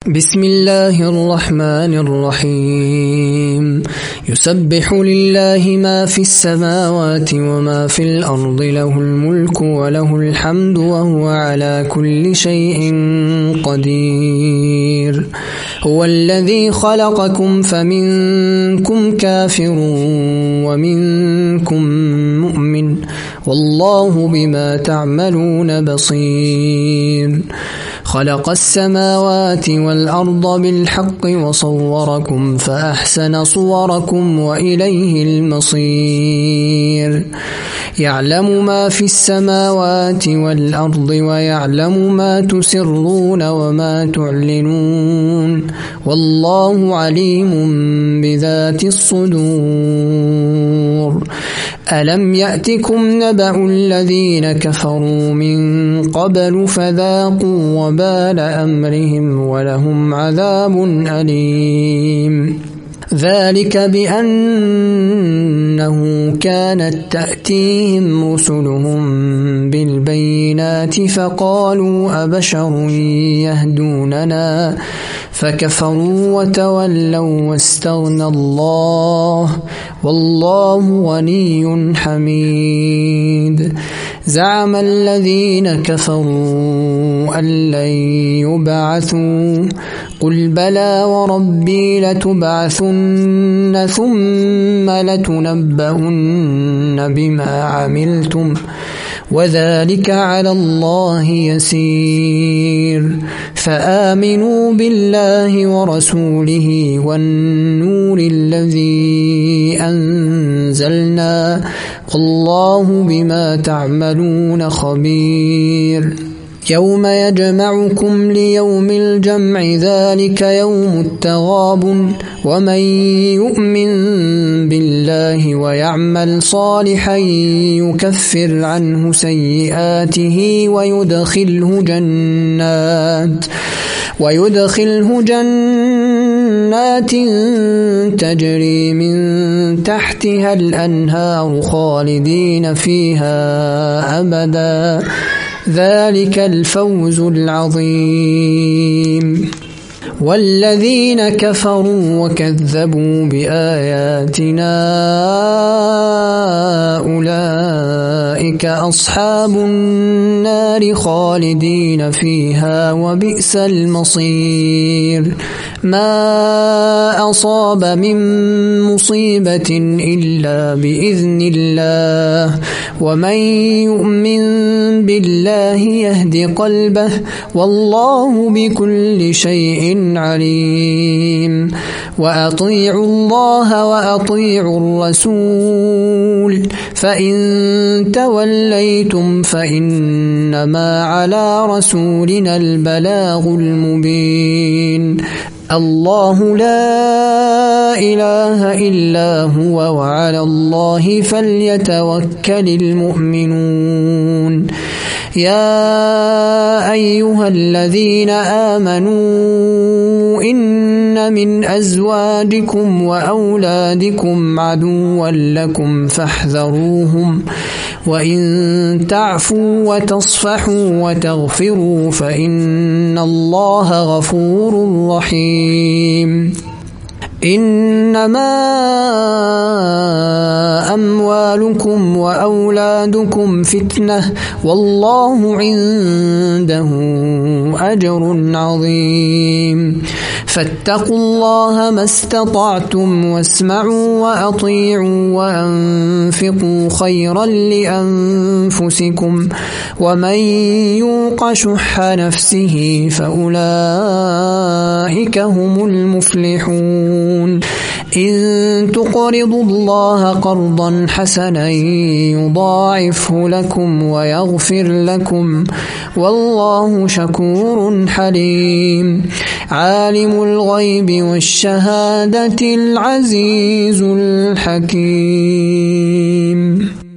بسم الله الرحمن الرحيم يسبح لله ما في السماوات وما في الأرض له الملك وله الحمد وهو على كل شيء قدير هو الذي خلقكم فمنكم كافر ومنكم مؤمن والله بما تعملون بصير خلق السماوات والأرض بالحق وصوركم فأحسن صوركم وإليه المصير يعلم ما في السماوات والأرض ويعلم ما تسرون وما تعلنون والله عليم بذات الصدور ألم يأتكم نبأ الذين كفروا من قبل فذاقوا وبال أمرهم ولهم عذاب أليم ذلك بأنه كانت تأتيهم رسلهم بالبينات فقالوا أبشر يهدوننا فكفروا وتولوا واستغنى الله والله غني حميد زعم الذين كفروا أن لن يبعثوا قل بلى وربي لتبعثن ثم لتنبؤن بما عملتم وذلك على الله يسير فآمنوا بالله ورسوله والنور الذي أنزلنا والله بما تعملون خبير يوم يجمعكم ليوم الجمع ذلك يوم التغابن ومن يؤمن بالله ويعمل صالحا يكفر عنه سيئاته ويدخله جنات تجري من تحتها الأنهار خالدين فيها أبدا ذلك الفوز العظيم والذين كفروا وكذبوا بآياتنا أولئك أصحاب النار خالدين فيها وبئس المصير ما أصاب من مصيبة إلا بإذن الله ومن يؤمن بالله يهد قلبه والله بكل شيء عليم وأطيعوا الله وأطيعوا الرسول فإن توليتم فإنما على رسولنا البلاغ المبين الله لا إله إلا هو وعلى الله فليتوكل المؤمنون يا أيها الذين آمنوا إن من أزواجكم وأولادكم عدوا لكم فاحذروهم وإن تعفوا وتصفحوا وتغفروا فإن الله غفور رحيم إنما أموالكم وأولادكم فتنة والله عنده أجر عظيم فاتقوا الله ما استطعتم واسمعوا وأطيعوا وأنفقوا خيرا لأنفسكم ومن يوق شح نفسه فأولئك هم المفلحون إن تقرضوا الله قرضا حسنا يضاعفه لكم ويغفر لكم والله شكور حليم عالم الغيب والشهادة العزيز الحكيم.